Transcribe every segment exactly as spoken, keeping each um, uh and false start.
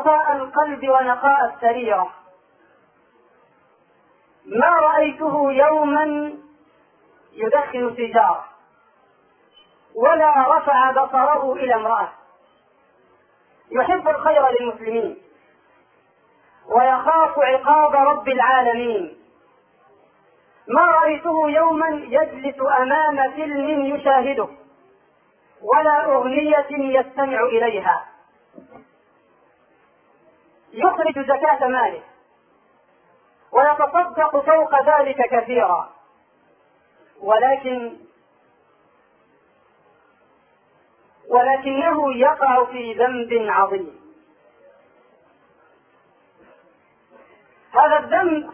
صفاء القلب ونقاء السريرة. ما رأيته يوما يدخن سيجارة ولا رفع بصره إلى امرأة، يحب الخير للمسلمين ويخاف عقاب رب العالمين. ما رأيته يوما يجلس أمام فيلم يشاهده ولا أغنية يستمع إليها. يخرج زكاة ماله ويتصدق فوق ذلك كثيرا، ولكن ولكنه يقع في ذنب عظيم. هذا الذنب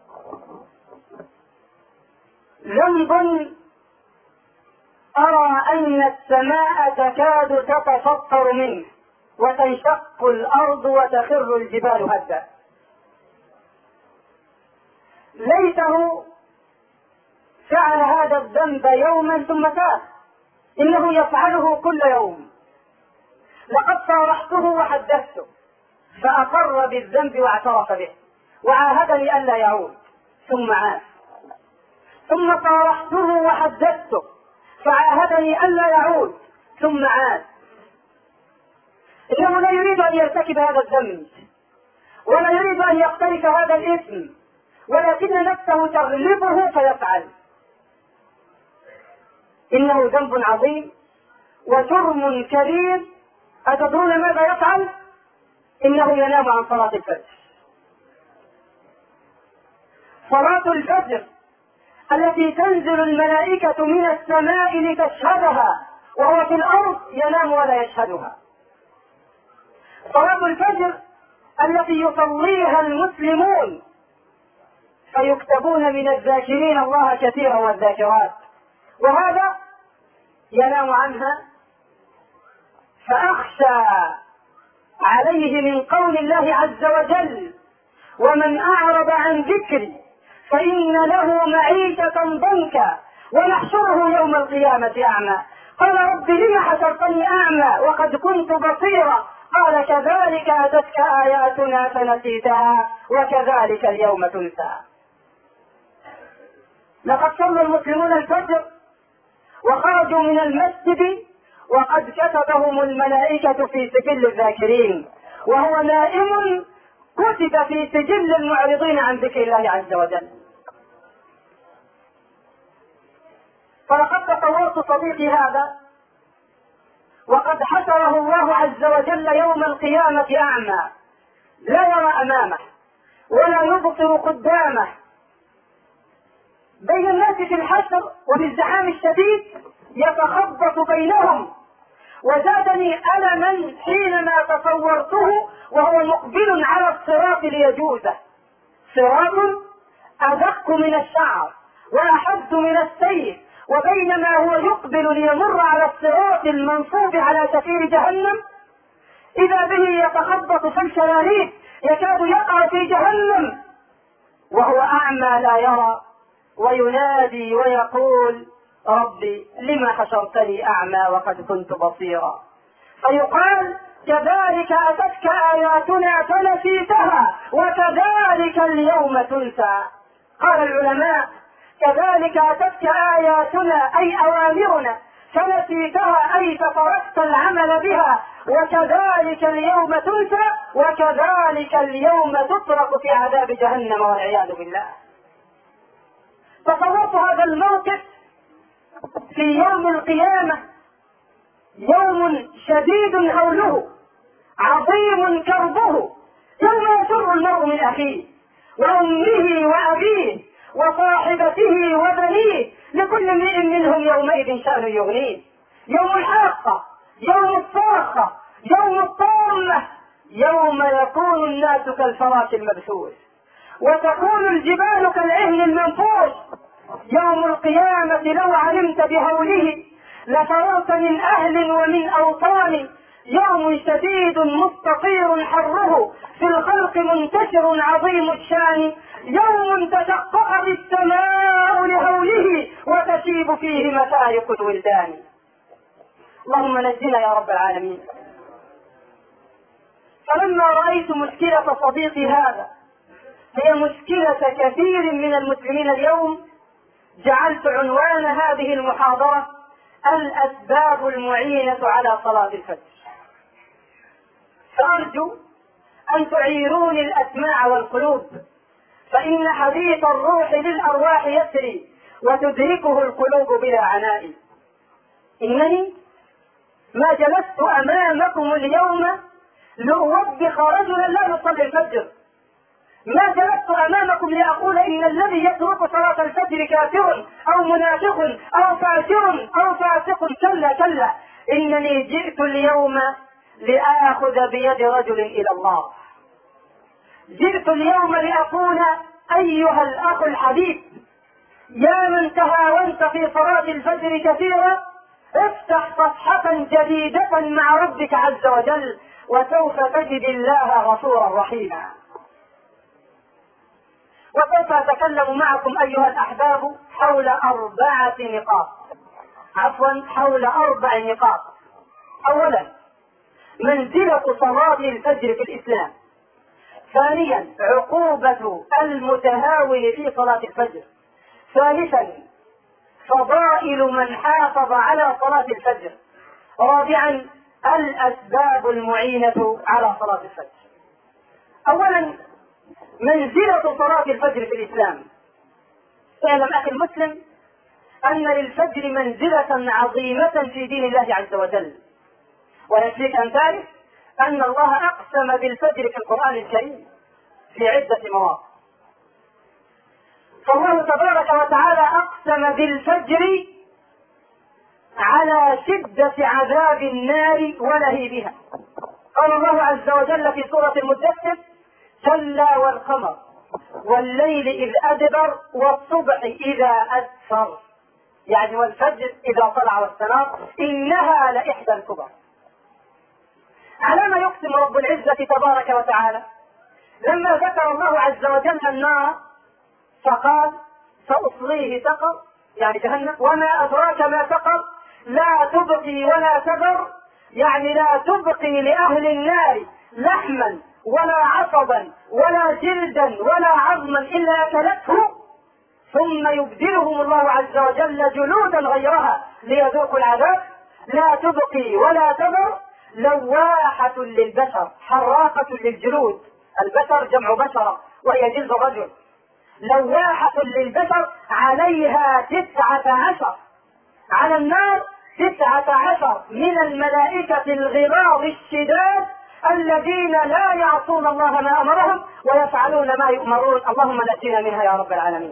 ذنب أرى أن السماء تكاد تتفطر منه وتنشق الأرض وتخر الجبال هدا. ليته فعل هذا الذنب يوما ثم تاب، إنه يفعله كل يوم. لقد صارحته وحدثته فأقر بالذنب واعترف به وعاهدني ألا يعود، ثم عاد. ثم صارحته وحدثته فعاهدني ألا يعود، ثم عاد. إنه لا يريد أن يرتكب هذا الذنب ولا يريد أن يقترف هذا الإثم، ولكن نفسه تغلبه فيفعل. إنه ذنب عظيم وجرم كبير. أتدرون ماذا يفعل؟ إنه ينام عن صلاة الفجر. صلاة الفجر التي تنزل الملائكة من السماء لتشهدها وهو في الأرض ينام ولا يشهدها. صلاة الفجر التي يصليها المسلمون فيكتبون من الذاكرين الله كثيرا والذاكرات، وهذا ينام عنها. فأخشى عليه من قول الله عز وجل: ومن أعرض عن ذكري فإن له معيشة ضنكا ونحشره يوم القيامة أعمى. قال: رب لم حشرتني أعمى وقد كنت بصيرا؟ قال: كذلك أتتك آياتنا فنسيتها وكذلك اليوم تنسى. لقد صلى المسلمون الفجر وخرجوا من المسجد وقد كتبهم الملائكة في سجل الذاكرين، وهو نائم كتب في سجل المعرضين عن ذكر الله عز وجل. فلقد تصورت صديقي هذا وقد حشره الله عز وجل يوم القيامة أعمى، لا يرى أمامه ولا يبصر قدامه، بين الناس في الحشر وبالزحام الشديد يتخبط بينهم. وزادني ألما حينما تصورته وهو مقبل على الصراط ليجوزه، صراط أدق من الشعر وأحد من السيف، وبينما هو يقبل ليمر على الصراط المنصوب على شفير جهنم إذا به يتخبط في الشلاليت يكاد يقع في جهنم وهو أعمى لا يرى، وينادي ويقول: ربي لما حشرتني أعمى وقد كنت بصيرا؟ فيقال: كذلك أتتك آياتنا فنسيتها وكذلك اليوم تنسى. قال العلماء: كذلك أتتك آياتنا أي أوامرنا فنسيتها أي فتركت العمل بها، وكذلك اليوم تنسى وكذلك اليوم تترك في عذاب جهنم والعياذ بالله. تصورت هذا الموقف في يوم القيامة، يوم شديد هوله عظيم كربه، يوم يفر المرء من أخيه وأمه وأبيه وصاحبته وبنيه، لكل امرئ منهم يومئذ شأن يغنيه. يوم الحاقة، يوم الصاخة، يوم الطامة، يوم يكون الناس كالفراش المبثوث وتكون الجبال كالعهن المنفوش. يوم القيامة لو علمت بهوله لفررت من أهل ومن أوطان. يوم شديد مستطير حره في الخلق منتشر عظيم الشان. يوم تشققت السماء لهوله وتشيب فيه مشارق الولدان. اللهم نجنا يا رب العالمين. فلما رأيت مشكلة صديقي هذا هي مشكلة كثير من المسلمين اليوم، جعلت عنوان هذه المحاضرة الأسباب المعينة على صلاة الفجر. فأرجو أن تعيروني الأسماع والقلوب، فإن حديث الروح للأرواح يسري وتدركه القلوب بلا عناء. إنني ما جلست أمامكم اليوم لأوبخ رجلا لا يصلي الفجر، ما جلست أمامكم لأقول إن الذي يترك صلاة الفجر كافر أو منافق أو فاجر أو فاسق، كلا كلا، إنني جئت اليوم لآخذ بيد رجل إلى الله. جئت اليوم لأقول أيها الأخ الحبيب، يا من تهاونت في صلاة الفجر كثيرا، افتح صفحة جديدة مع ربك عز وجل وسوف تجد الله غفورا رحيما. وسوف أتكلم معكم أيها الأحباب حول أربعة نقاط، عفوا حول أربع نقاط. أولا، منزلة صلاة الفجر في الإسلام. ثانيا، عقوبة المتهاون في صلاة الفجر. ثالثا، فضائل من حافظ على صلاة الفجر. رابعا، الأسباب المعينة على صلاة الفجر. أولا، منزلة صلاة الفجر في الإسلام. اعلم أخي المسلم أن للفجر منزلة عظيمة في دين الله عز وجل، ويكفيك أن تعرف أن الله أقسم بالفجر في القرآن الكريم في عدة مواضع. فالله تبارك وتعالى أقسم بالفجر على شدة عذاب النار ولهيبها. قال الله عز وجل في سورة المدثر: كلا والقمر والليل إذ أدبر والصبح إذا أسفر، يعني والفجر إذا طلع واستنار، إنها لإحدى الكبر. على ما يقسم رب العزة تبارك وتعالى لما ذكر الله عز وجل النار فقال: سأصليه سقر، يعني جهنم، وما أدراك ما سقر، لا تبقي ولا تذر، يعني لا تبقي لأهل النار لحما ولا عصبا ولا جلدا ولا عظما إلا أكلته، ثم يبدلهم الله عز وجل جلودا غيرها ليذوقوا العذاب. لا تبقي ولا تذر، لواحة للبشر حراقة للجلود، البشر جمع بشرة وهي جلد الرجل. لواحة للبشر، عليها تسعة عشر، على النار تسعة عشر من الملائكة الغلاظ الشداد الذين لا يعصون الله ما أمرهم ويفعلون ما يؤمرون. اللهم نجنا منها يا رب العالمين.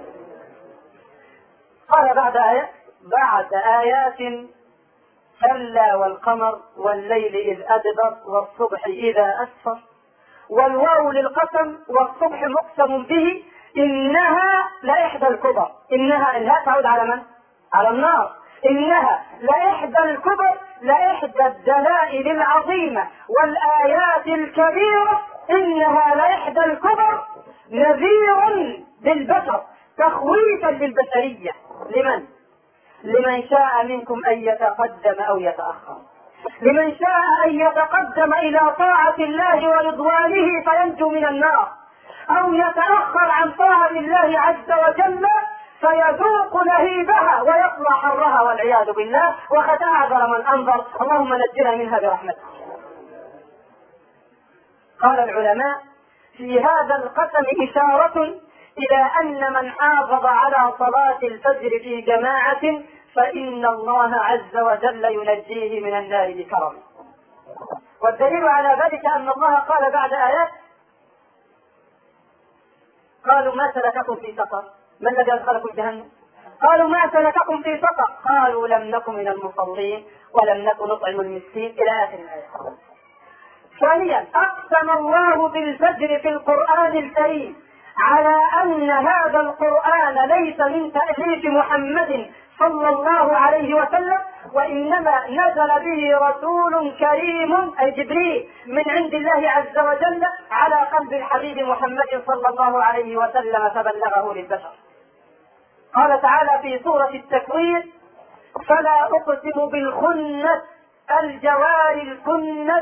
قال بعد آيات بعد آيات: كلا والقمر والليل إذ أدبر والصبح إذا أسفر، والواو للقسم والصبح مقسم به، إنها لإحدى الكبر. إنها الهاء تعود على من؟ على النار. إنها لإحدى الكبر، لإحدى الدلائل العظيمة والآيات الكبيرة. إنها لإحدى الكبر، نذيرا للبشر، تخويفا للبشرية. لمن؟ لمن شاء منكم أن يتقدم أو يتأخر، لمن شاء أن يتقدم إلى طاعة الله ورضوانه فينجو من النار، أو يتأخر عن طاعة الله عز وجل فيذوق لهيبها ويطلع حرها والعياذ بالله، وقد أعذر من أنظر. اللهم نجنا منها برحمتك. قال العلماء: في هذا القسم إشارة إلى أن من حافظ على صلاة الفجر في جماعة فإن الله عز وجل ينجيه من النار بكرمه. والدليل على ذلك أن الله قال بعد آيات: قالوا ما سلككم في سقر، ما الذي أدخلكم جهنم؟ قالوا ما سلككم في سقر، قالوا لم نكن من المصلين ولم نكن نطعم المسكين، إلى آخر الآية. ثانيا، أقسم الله بالفجر في القرآن الكريم على أن هذا القرآن ليس من تأليف محمد صلى الله عليه وسلم، وإنما نزل به رسول كريم أي جبريل من عند الله عز وجل على قلب الحبيب محمد صلى الله عليه وسلم فبلغه للبشر. قال تعالى في سورة التكوير: فلا أقسم بالخنس الجوار الكنس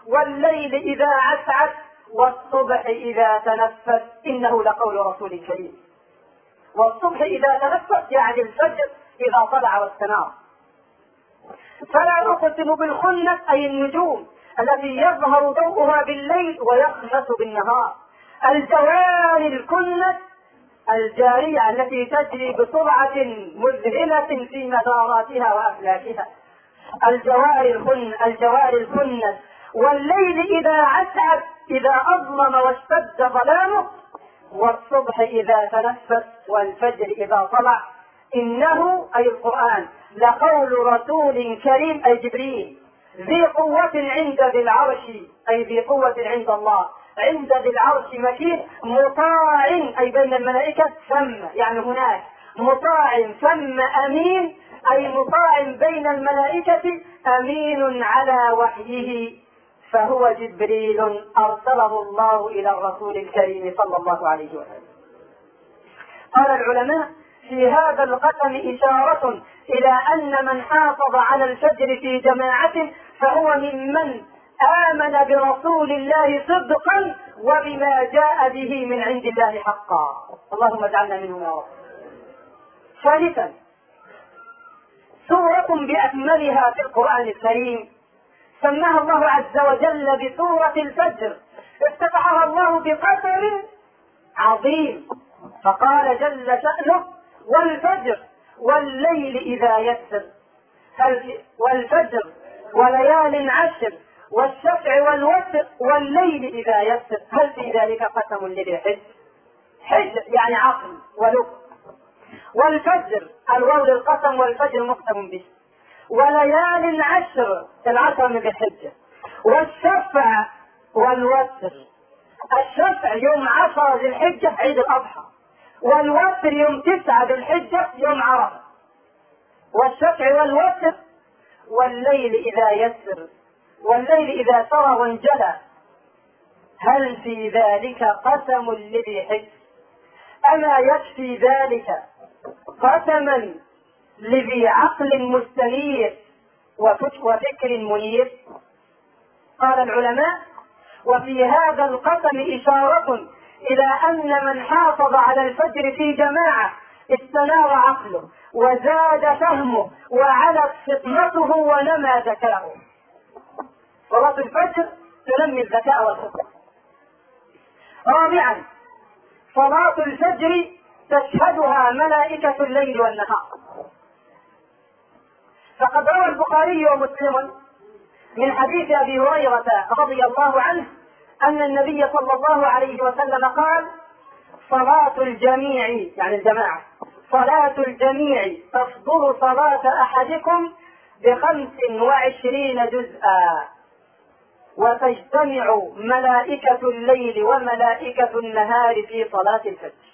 والليل إذا عسعس والصبح إذا تنفس إنه لقول رسول كريم. والصبح إذا تنفس يعني الفجر إذا طلع واستنار. فلا أقسم بالخنس أي النجوم التي يظهر ضوءها بالليل ويخنس بالنهار. الجوار الكنس الجارية التي تجري بسرعة مذهلة في مداراتها وأفلاكها. الجوار الكن الجوار الكنس. والليل إذا عسعس إذا أظلم واشتد ظلامه. والصبح إذا تنفس والفجر إذا طلع. إنه أي القرآن لقول رسول كريم أي جبريل ذي قوة عند ذي العرش أي ذي قوة عند الله عند ذي العرش مكين مطاع أي بين الملائكة ثم يعني هناك مطاع ثم أمين أي مطاع بين الملائكة أمين على وحيه فهو جبريل أرسله الله إلى الرسول الكريم صلى الله عليه وسلم. قال العلماء في هذا القسم إشارة إلى أن من حافظ على الفجر في جماعة فهو ممن آمن برسول الله صدقا وبما جاء به من عند الله حقا. اللهم اجعلنا منهم يا رب. ثالثا سورة بأكملها في القرآن الكريم سماها الله عز وجل بسورة الفجر. افتتحها الله بقسم عظيم فقال جل شأنه والفجر والليل إذا يسر والفجر وليال عشر والشفع والوتر والليل إذا يسر. هل في ذلك قسم لذي حجر؟ حجر يعني عقل ولب. والفجر الواو للقسم والفجر مقسم به. وليال عشر العشر من الحجة. والشفع والوتر الشفع يوم عشر ذي الحجة عيد الأضحى والوتر يوم تسعة ذي الحجة يوم عرفة. والشفع والوتر والليل إذا يسر والليل إذا سرى وانجلى. هل في ذلك قسم لذي حجر؟ أما يكفي ذلك قسما لذي عقل مستنير وفكر منير؟ قال العلماء وفي هذا القسم إشارة إلى أن من حافظ على الفجر في جماعة استنار عقله وزاد فهمه وعلت فطنته ونمى ذكاؤه. صلاة الفجر تنمي الذكاء والفطنة. رابعا صلاة الفجر تشهدها ملائكة الليل والنهار. فقد روى البخاري ومسلم من حديث أبي هريرة رضي الله عنه أن النبي صلى الله عليه وسلم قال صلاة الجميع يعني الجماعة صلاة الجميع تفضل صلاة أحدكم بخمس وعشرين جزءا وتجتمع ملائكة الليل وملائكة النهار في صلاة الفجر.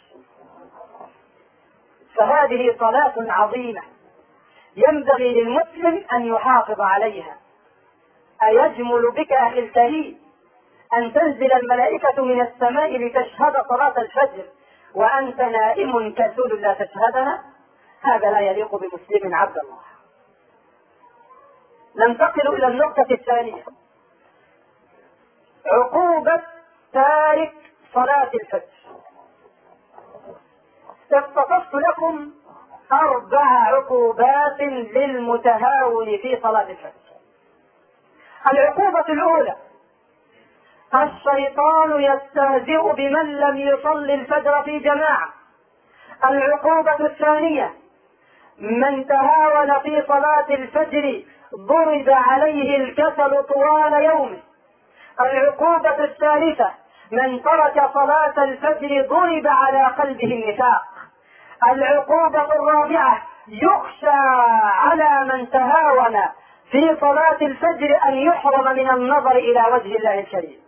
فهذه صلاة عظيمة ينبغي للمسلم أن يحافظ عليها. أيجمل بك أخي الكريم أن تنزل الملائكة من السماء لتشهد صلاة الفجر وأنت نائم كسول لا تشهدها؟ هذا لا يليق بمسلم عبد الله. ننتقل إلى النقطة الثانية عقوبة تارك صلاة الفجر. اختصصت لكم أربع عقوبات للمتهاون في صلاة الفجر. العقوبة الأولى الشيطان يستهزئ بمن لم يصلي الفجر في جماعة. العقوبة الثانية من تهاون في صلاة الفجر ضرب عليه الكسل طوال يومه. العقوبة الثالثة من ترك صلاة الفجر ضرب على قلبه النفاق. العقوبة الرابعة يخشى على من تهاون في صلاة الفجر أن يحرم من النظر إلى وجه الله الكريم.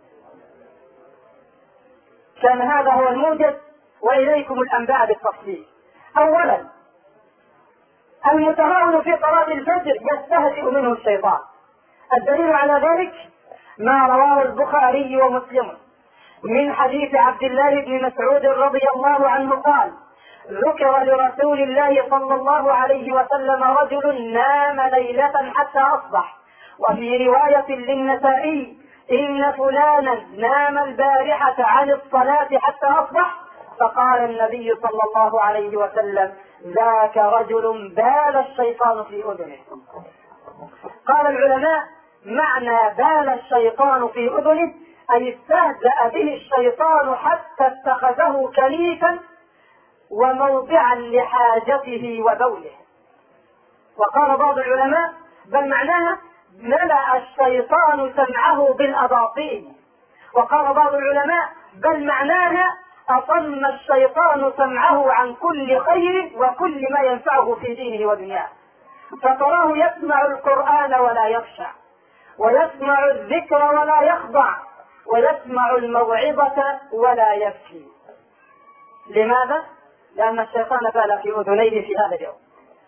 كان هذا هو الموجز وإليكم الأنباء بالتفصيل. أولا المتهاون في صلاة الفجر يستهزئ منه الشيطان. الدليل على ذلك ما رواه البخاري ومسلم من حديث عبد الله بن مسعود رضي الله عنه قال ذكر لرسول الله صلى الله عليه وسلم رجل نام ليلة حتى أصبح. وفي رواية للنسائي إن فلانا نام البارحة عن الصلاة حتى أصبح، فقال النبي صلى الله عليه وسلم: ذاك رجل بال الشيطان في أذنه. قال العلماء: معنى بال الشيطان في أذنه أي استهزأ به الشيطان حتى اتخذه كليفا وموضعا لحاجته وبوله. وقال بعض العلماء: بل معناها ملأ الشيطان سمعه بالأباطيل. وقال بعض العلماء: بل معناها أصم الشيطان سمعه عن كل خير وكل ما ينفعه في دينه ودنياه، فتراه يسمع القرآن ولا يخشع، ويسمع الذكر ولا يخضع، ويسمع الموعظة ولا يبكي. لماذا؟ لأن الشيطان بال في أذنيه في هذا اليوم.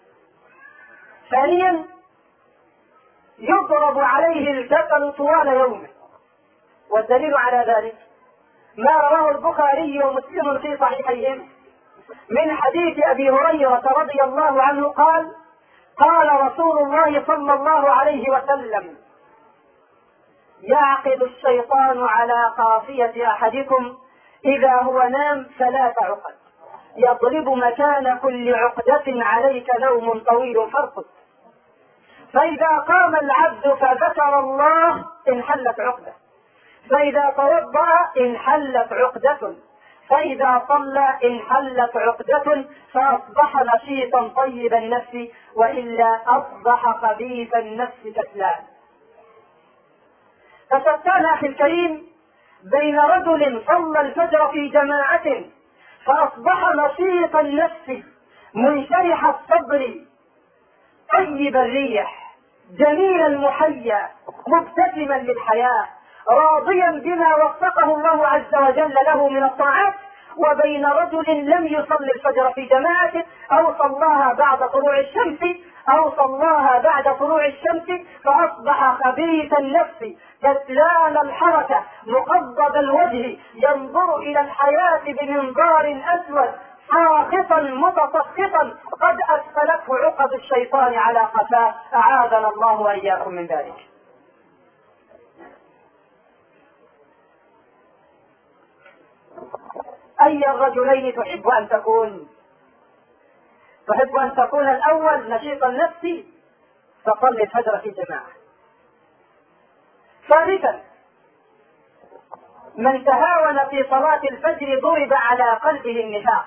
ثانيا: يضرب عليه الكفن طوال يومه، والدليل على ذلك ما رواه البخاري ومسلم في صحيحيهم من حديث أبي هريرة رضي الله عنه قال: قال رسول الله صلى الله عليه وسلم: يعقد الشيطان على قافية أحدكم إذا هو نام ثلاث عقد، يضرب مكان كل عقدة عليك نوم طويل فارقد، فإذا قام العبد فذكر الله انحلت عقدة، فإذا توضأ انحلت عقدة، فإذا صلى انحلت عقدة، فأصبح نشيطا طيب النفس، وإلا أصبح خبيث النفس كسلان. فشتان أخي الكريم بين رجل صلى الفجر في جماعة فأصبح نشيط النفس منشرح الصدر طيب الريح جميل المحيا مبتسما للحياة راضيا بما وفقه الله عز وجل له من الطاعات، وبين رجل لم يصلي الفجر في جماعة أو صلاها بعد طلوع الشمس أو صلاها بعد طلوع الشمس فأصبح خبيث النفس كسلان الحركة مقضب الوجه ينظر إلى الحياة بمنظار أسود ساخطا متسخطا قد أسفلته عقد الشيطان على قفاه، أعاذنا الله وإياكم من ذلك. أي الرجلين تحب أن تكون؟ تحب أن تكون الأول نشيط النفس فصلي الفجر في جماعة. ثالثا: من تهاون في صلاة الفجر ضرب على قلبه النفاق،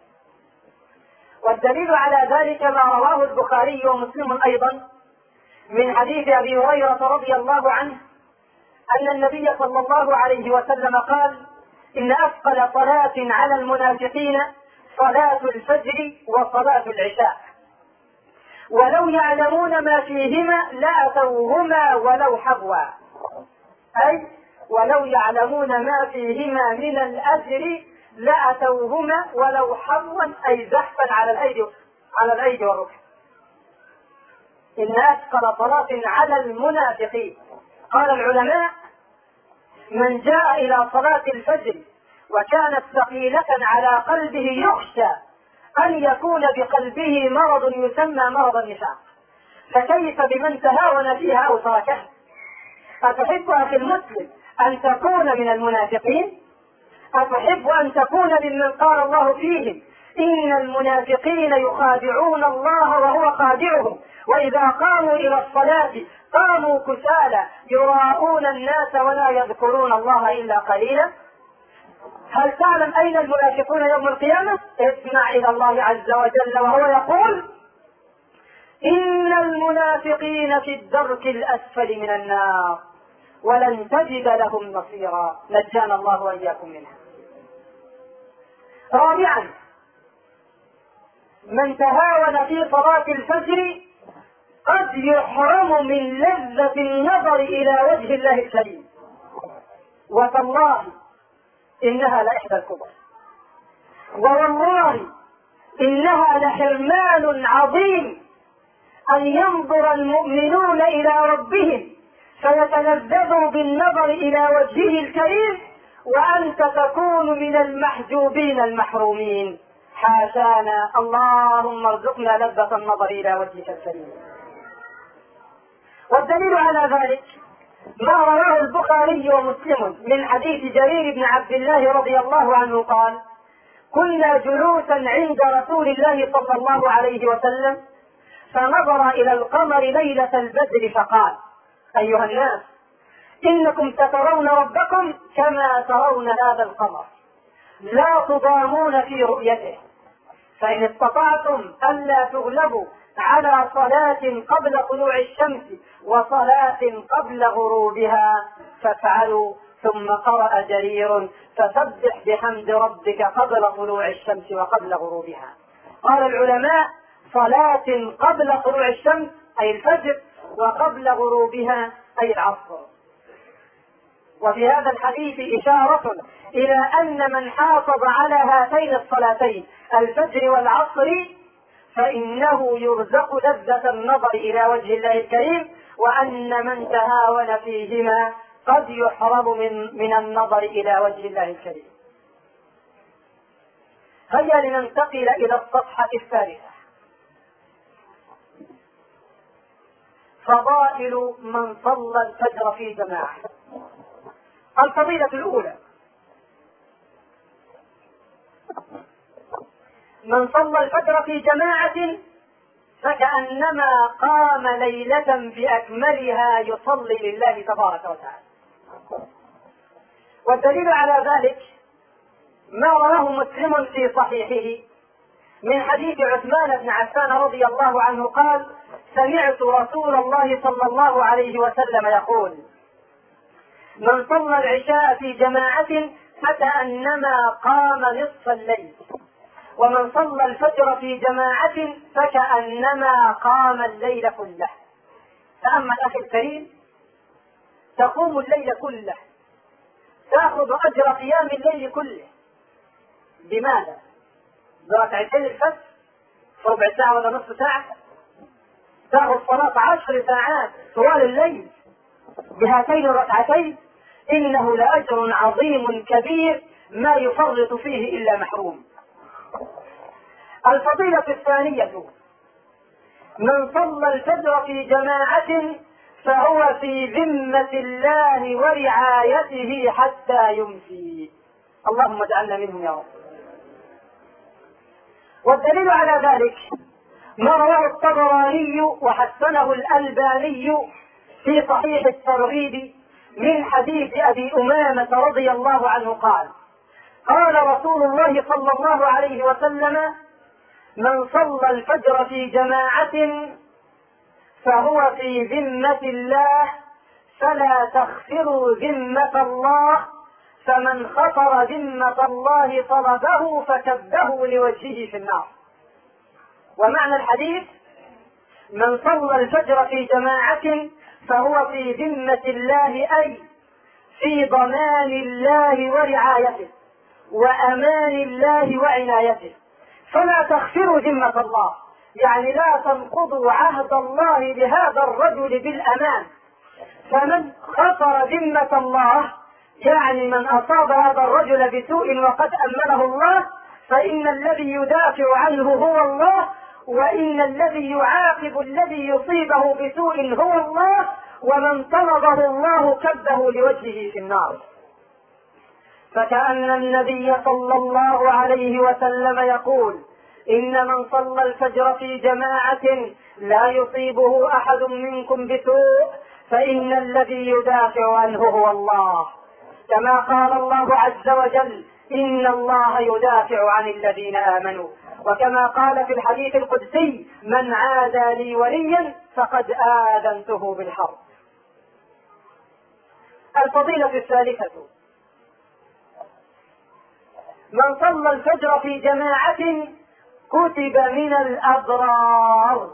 والدليل على ذلك ما رواه البخاري ومسلم أيضا من حديث أبي هريرة رضي الله عنه أن النبي صلى الله عليه وسلم قال: إن أثقل صلاة على المنافقين صلاة الفجر وصلاة العشاء، ولو يعلمون ما فيهما لأتوهما ولو حبوا، أي ولو يعلمون ما فيهما من الأجر لأتوهما ولو حبوا، أي زحفا على الأيدي على الأيدي والركب. إن أثقل صلاة على المنافقين. قال العلماء: من جاء إلى صلاة الفجر وكانت ثقيلة على قلبه يخشى أن يكون بقلبه مرض يسمى مرض النفاق، فكيف بمن تهاون فيها أو تركها؟ أتحب أخي المسلم أن تكون من المنافقين؟ أتحب أن تكون ممن قال الله فيهم: إن المنافقين يخادعون الله وهو خادعهم، وإذا قاموا إلى الصلاة قاموا كسالى يراءون الناس ولا يذكرون الله إلا قليلا؟ هل تعلم أين المنافقون يوم القيامة؟ اسمع إلى الله عز وجل وهو يقول: إن المنافقين في الدرك الأسفل من النار ولن تجد لهم نصيرا، نجانا الله وإياكم منها. رابعا: من تهاون في صلاة الفجر قد يحرم من لذة النظر إلى وجه الله الكريم، وتالله إنها لإحدى الكبر، ووالله إنها لحرمان عظيم أن ينظر المؤمنون إلى ربهم فيتلذذوا بالنظر إلى وجهه الكريم وأنت تكون من المحجوبين المحرومين. حاشانا، اللهم ارزقنا لذة النظر إلى وجهك الكريم. والدليل على ذلك ما رواه البخاري ومسلم من حديث جرير بن عبد الله رضي الله عنه قال: كنا جلوسا عند رسول الله صلى الله عليه وسلم فنظر إلى القمر ليلة البدر فقال: أيها الناس، إنكم سترون ربكم كما ترون هذا القمر، لا تضامون في رؤيته، فإن استطعتم ألا تغلبوا على صلاة قبل طلوع الشمس وصلاة قبل غروبها فافعلوا. ثم قرأ جرير: فسبح بحمد ربك قبل طلوع الشمس وقبل غروبها. قال العلماء: صلاة قبل طلوع الشمس أي الفجر، وقبل غروبها أي العصر. وفي هذا الحديث إشارة إلى أن من حافظ على هاتين الصلاتين الفجر والعصر فإنه يرزق لذة النظر إلى وجه الله الكريم، وأن من تهاون فيهما قد يحرم من, من النظر إلى وجه الله الكريم. هيا لننتقل إلى الصفحة الثالثة: فضائل من صلى الفجر في جماعة. الفضيلة الأولى: من صلى الفجر في جماعة فكأنما قام ليلة بأكملها يصلي لله تبارك وتعالى. والدليل على ذلك ما رواه مسلم في صحيحه من حديث عثمان بن عفان رضي الله عنه قال: سمعت رسول الله صلى الله عليه وسلم يقول: من صلى العشاء في جماعة فكأنما قام نصف الليل، ومن صلى الفجر في جماعة فكأنما قام الليل كله. تأمل أخي الكريم، تقوم الليل كله، تأخذ أجر قيام الليل كله. بماذا؟ بركعتين الفجر في ربع ساعة ولا نصف ساعة، تأخذ صلاة عشر ساعات طوال الليل بهاتين الركعتين. إنه لأجر عظيم كبير ما يفرط فيه إلا محروم. الفضيلة الثانية: من صلى الفجر في جماعة فهو في ذمة الله ورعايته حتى يمسي. اللهم اجعلنا منهم يا رب. والدليل على ذلك ما رواه الطبراني وحسنه الألباني في صحيح الترغيب من حديث أبي أمامة رضي الله عنه قال: قال رسول الله صلى الله عليه وسلم: من صلى الفجر في جماعة فهو في ذمة الله فلا تخفروا ذمة الله، فمن خفر ذمة الله طلبه فكبه لوجهه في النار. ومعنى الحديث: من صلى الفجر في جماعة فهو في ذمة الله، أي في ضمان الله ورعايته وأمان الله وعنايته، فلا تخفروا ذمة الله، يعني لا تنقضوا عهد الله بهذا الرجل بالأمان. فمن خفر ذمة الله يعني من أصاب هذا الرجل بسوء وقد أمنه الله، فإن الذي يدافع عنه هو الله، وإن الذي يعاقب الذي يصيبه بسوء هو الله، ومن طلبه الله كبه لوجهه في النار. فكأن النبي صلى الله عليه وسلم يقول: إن من صلى الفجر في جماعة لا يصيبه أحد منكم بسوء فإن الذي يدافع عنه هو الله، كما قال الله عز وجل: إن الله يدافع عن الذين آمنوا، وكما قال في الحديث القدسي: من عادى لي وليا فقد آذنته بالحرب. الفضيلة الثالثة: من صلى الفجر في جماعة كتب من الأبرار.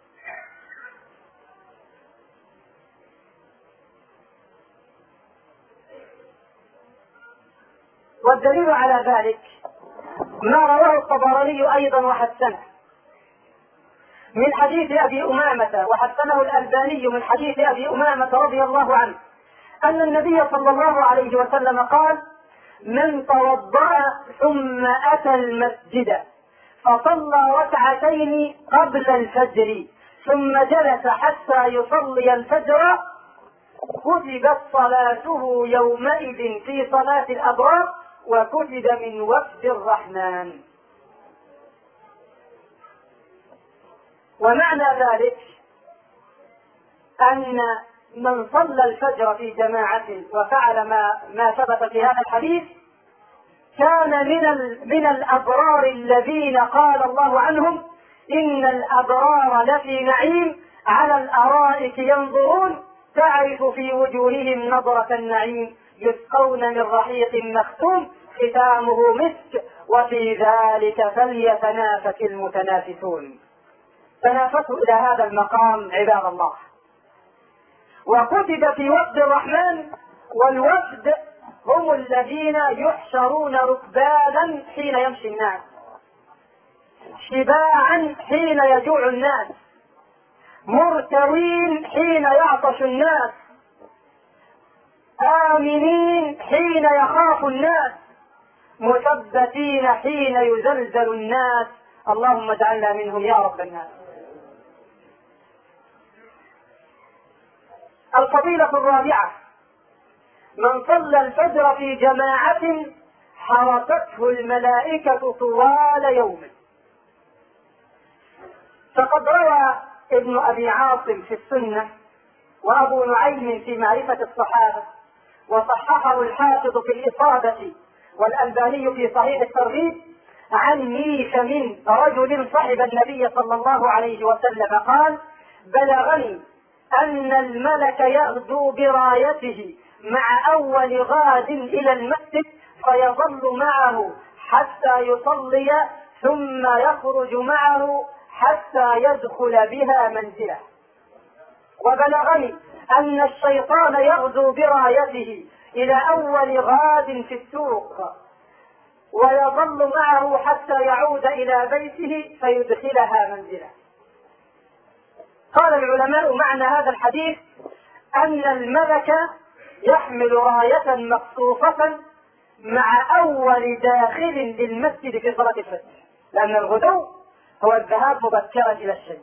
والدليل على ذلك ما رواه الطبراني أيضا وحسنه من حديث أبي أمامة، وحسنه الألباني من حديث أبي أمامة رضي الله عنه أن النبي صلى الله عليه وسلم قال: من توضأ ثم أتى المسجد فصلى ركعتين قبل الفجر ثم جلس حتى يصلي الفجر كتبت صلاته يومئذ في صلاة الأبرار وكتب من وفد الرحمن. ومعنى ذلك أن من صلى الفجر في جماعة وفعل ما ما ثبت في هذا الحديث كان من من الأبرار الذين قال الله عنهم إن الأبرار لفي نعيم على الأرائك ينظرون تعرف في وجوههم نظرة النعيم يسقون من رحيق مختوم ختامه مسك وفي ذلك فليتنافس المتنافسون. تنافسوا إلى هذا المقام عباد الله. وكتب في وفد الرحمن، والوفد هم الذين يحشرون ركبانا حين يمشي الناس، شباعا حين يجوع الناس، مرتوين حين يعطش الناس، آمنين حين يخاف الناس، مثبتين حين يزلزل الناس. اللهم اجعلنا منهم يا رب الناس. الفضيلة الرابعة: من صلى الفجر في جماعة حرسته الملائكة طوال يومه. فقد روى ابن أبي عاصم في السنة وأبو نعيم في معرفة الصحابة وصححه الحافظ في الإصابة والألباني في صحيح الترغيب عن ميثم رجل صحب النبي صلى الله عليه وسلم قال: بلغني أن الملك يغدو برايته مع أول غاد إلى المسجد فيظل معه حتى يصلي ثم يخرج معه حتى يدخل بها منزله. وبلغني أن الشيطان يغدو برايته إلى أول غاد في السوق ويظل معه حتى يعود إلى بيته فيدخلها منزله. قال العلماء معنى هذا الحديث أن الملك يحمل راية مخصوصة مع أول داخل للمسجد في صلاة الفجر، لأن الغدو هو الذهاب مبكرا إلى الشيء،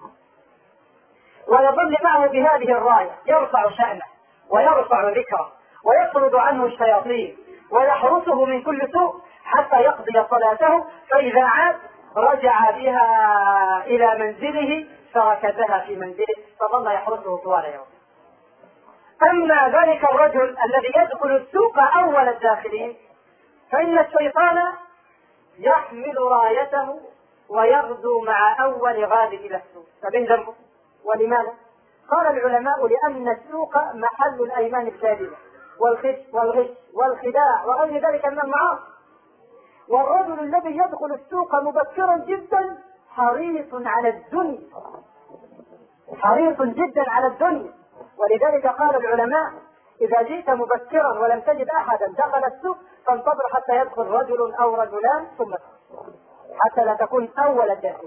ويظل معه بهذه الراية يرفع شأنه ويرفع ذكره ويطرد عنه الشياطين ويحرسه من كل سوء حتى يقضي صلاته، فإذا عاد رجع بها إلى منزله فركزها في منزله فظل يحرسه طوال يوم. أما ذلك الرجل الذي يدخل السوق أول الداخلين فإن الشيطان يحمل رايته ويغدو مع أول غاد إلى السوق. فمن ذنبه؟ ولماذا؟ قال العلماء لأن السوق محل الأيمان الكاذبة والخش والغش والخداع وغير ذلك من المعاصي، والرجل الذي يدخل السوق مبكرا جدا حريص على الدنيا، حريص جدا على الدنيا. ولذلك قال العلماء إذا جئت مبكرا ولم تجد أحدا دخل السوق فانتظر حتى يدخل رجل أو رجلان ثم تدخل حتى لا تكون أول الداخل.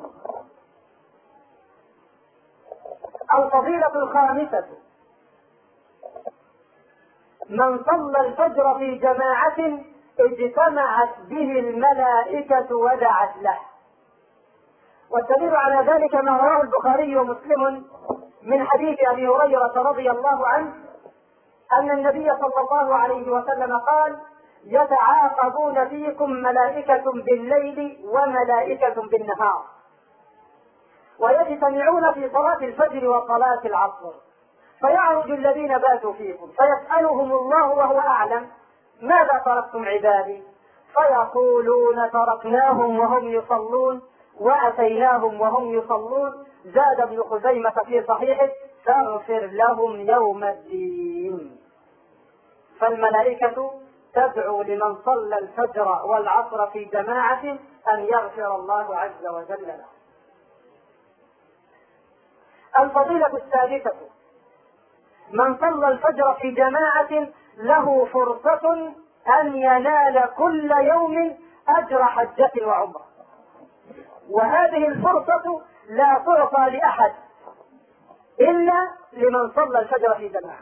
الفضيلة الخامسة: من صلى الفجر في جماعة اجتمعت به الملائكة ودعت له. والدليل على ذلك ما رواه البخاري ومسلم من حديث أبي هريرة رضي الله عنه أن النبي صلى الله عليه وسلم قال: يتعاقبون فيكم ملائكة بالليل وملائكة بالنهار ويجتمعون في صلاة الفجر وصلاة العصر، فيعرج الذين باتوا فيكم فيسألهم الله وهو أعلم: ماذا تركتم عبادي؟ فيقولون: تركناهم وهم يصلون وأتيناهم وهم يصلون. زاد ابن خزيمة في صحيحه: فاغفر لهم يوم الدين. فالملائكة تدعو لمن صلى الفجر والعصر في جماعة أن يغفر الله عز وجل له. الفضيلة السادسة: من صلى الفجر في جماعة له فرصة أن ينال كل يوم أجر حجة وعمرة، وهذه الفرصة لا تعطى لأحد إلا لمن صلى الفجر في جماعة.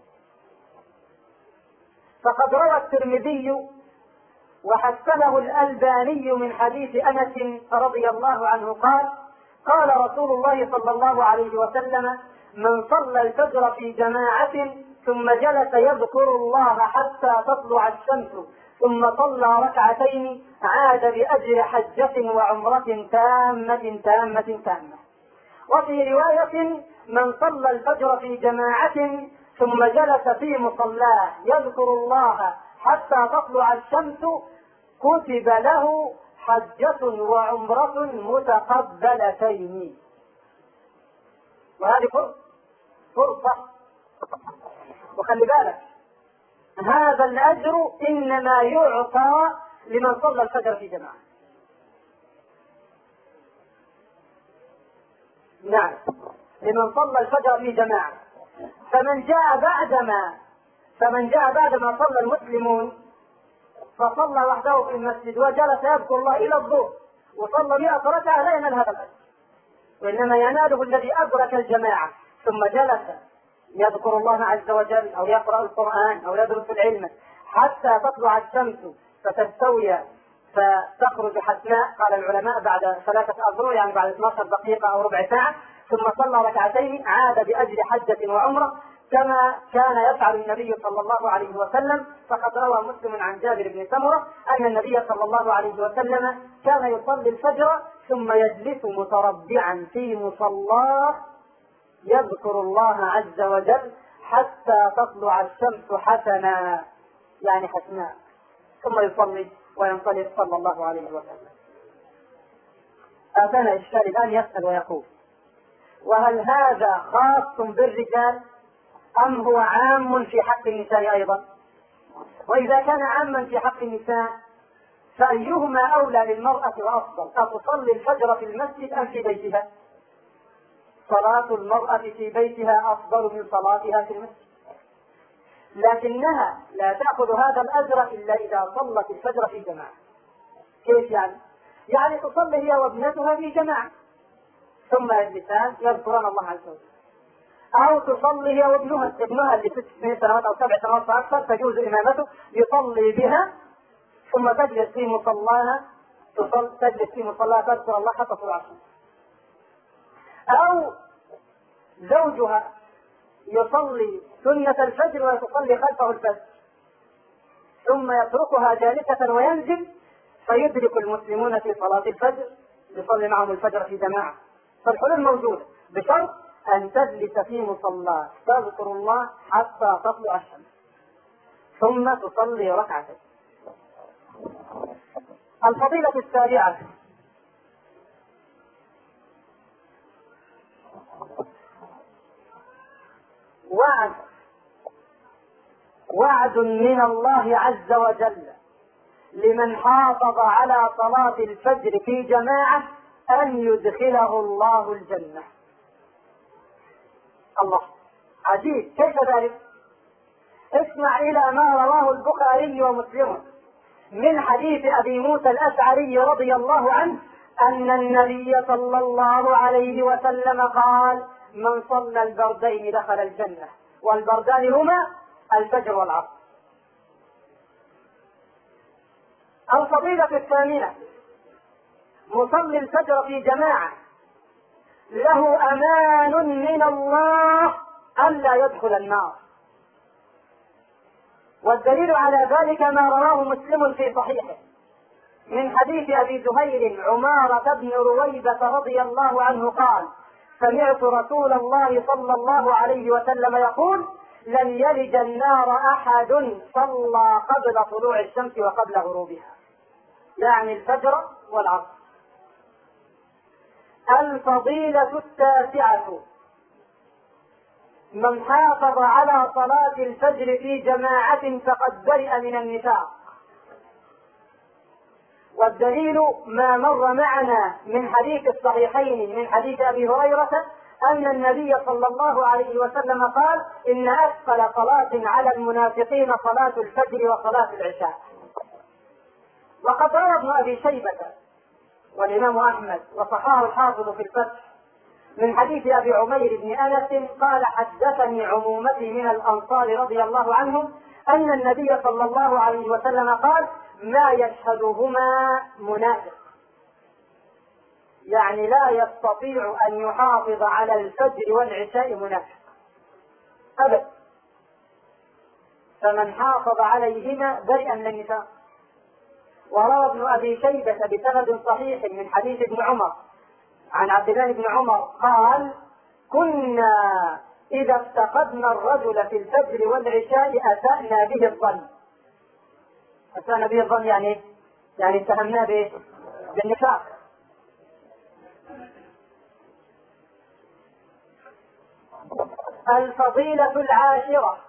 فقد روى الترمذي وحسنه الألباني من حديث أنس رضي الله عنه قال: قال رسول الله صلى الله عليه وسلم: من صلى الفجر في جماعة ثم جلس يذكر الله حتى تطلع الشمس ثم صلى ركعتين عاد بأجر حجة وعمرة تامة تامة تامة. وفي رواية من صلى الفجر في جماعة ثم جلس في مصلاه يذكر الله حتى تطلع الشمس كتب له حجة وعمرة متقبلتين. وهذه فرصة فرصة وخلي بالك هذا الأجر إنما يعطى لمن صلى الفجر في جماعة. نعم لمن صلى الفجر في جماعة. فمن جاء بعدما فمن جاء بعدما صلى المسلمون فصلى وحده في المسجد وجلس يذكر الله إلى الظهر وصلى مئة ركعة لا ينال هذا الأجر، وإنما يناله الذي أدرك الجماعة ثم جلس يذكر الله عز وجل أو يقرأ القرآن أو يدرس العلم حتى تطلع الشمس فتستوي فتخرج حسناء. قال العلماء بعد ثلاثة أذرع يعني بعد اثنتي عشرة دقيقة أو ربع ساعة، ثم صلى ركعتين عاد بأجر حجة وعمرة كما كان يفعل النبي صلى الله عليه وسلم. فقد روى مسلم عن جابر بن سمرة أن النبي صلى الله عليه وسلم كان يصلي الفجر ثم يجلس متربعا في مصلاه يذكر الله عز وجل حتى تطلع الشمس حسنا يعني حسناء، ثم يصلي وينطلق صلى الله عليه وسلم. أتانا إشكال الآن يسأل ويقول: وهل هذا خاص بالرجال أم هو عام في حق النساء أيضا؟ وإذا كان عاما في حق النساء فأيهما أولى للمرأة وأفضل، أتصلي الفجر في المسجد أم في بيتها؟ صلاة المرأة في بيتها أفضل من صلاتها في المسجد، لكنها لا تأخذ هذا الأجر إلا إذا صلت الفجر في جماعة. كيف يعني؟ يعني تصلي هي وابنتها في جماعة ثم يجلسان يذكران الله عز وجل، أو تصلي هي وابنها ابنها اللي ست سنوات أو سبع سنوات فأكثر تجوز إمامته يصلي بها ثم تجلس في مصلاها تجلس في مصلاها تذكر الله حتى تطلع الشمس. أو زوجها يصلي سنة الفجر وتصلي خلفه الفجر ثم يتركها جالسة وينزل فيدرك المسلمون في صلاة الفجر يصلي معهم الفجر في جماعة. فالحلول موجودة بشرط أن تجلس في مصلاه تذكر الله حتى تطلع الشمس ثم تصلي ركعتين. الفضيلة السابعة: وعد وعد من الله عز وجل لمن حافظ على صلاة الفجر في جماعة أن يدخله الله الجنة. الله عجيب، كيف ذلك؟ اسمع إلى ما رواه البخاري ومسلم من حديث أبي موسى الأشعري رضي الله عنه أن النبي صلى الله عليه وسلم قال: من صلى البردين دخل الجنة، والبردان هما الفجر والعصر. الفضيلة الثامنة: مصلي الفجر في جماعة له أمان من الله ألا يدخل النار، والدليل على ذلك ما رواه مسلم في صحيحه من حديث أبي زهير عمارة بن رويبة رضي الله عنه قال: سمعت رسول الله صلى الله عليه وسلم يقول: لن يلج النار أحد صلى قبل طلوع الشمس وقبل غروبها، يعني الفجر والعصر. الفضيلة التاسعة: من حافظ على صلاة الفجر في جماعة فقد برئ من النفاق، والدليل ما مر معنا من حديث الصحيحين من حديث أبي هريرة أن النبي صلى الله عليه وسلم قال: إن أثقل صلاة على المنافقين صلاة الفجر وصلاة العشاء. وقد روى ابن أبي شيبة والإمام أحمد وصححه الحافظ في الفتح من حديث أبي عمير بن أنس قال: حدثني عمومتي من الأنصار رضي الله عنهم أن النبي صلى الله عليه وسلم قال: ما يشهدهما منافق، يعني لا يستطيع أن يحافظ على الفجر والعشاء منافق أبدا. فمن حافظ عليهما برئ من النفاق. وروى ابن أبي شيبة بسند صحيح من حديث ابن عمر عن عبد الله بن عمر قال: كنا إذا افتقدنا الرجل في الفجر والعشاء أسأنا به الظن. أسأنا به الظن يعني يعني اتهمناه به بالنفاق. الفضيلة العاشرة: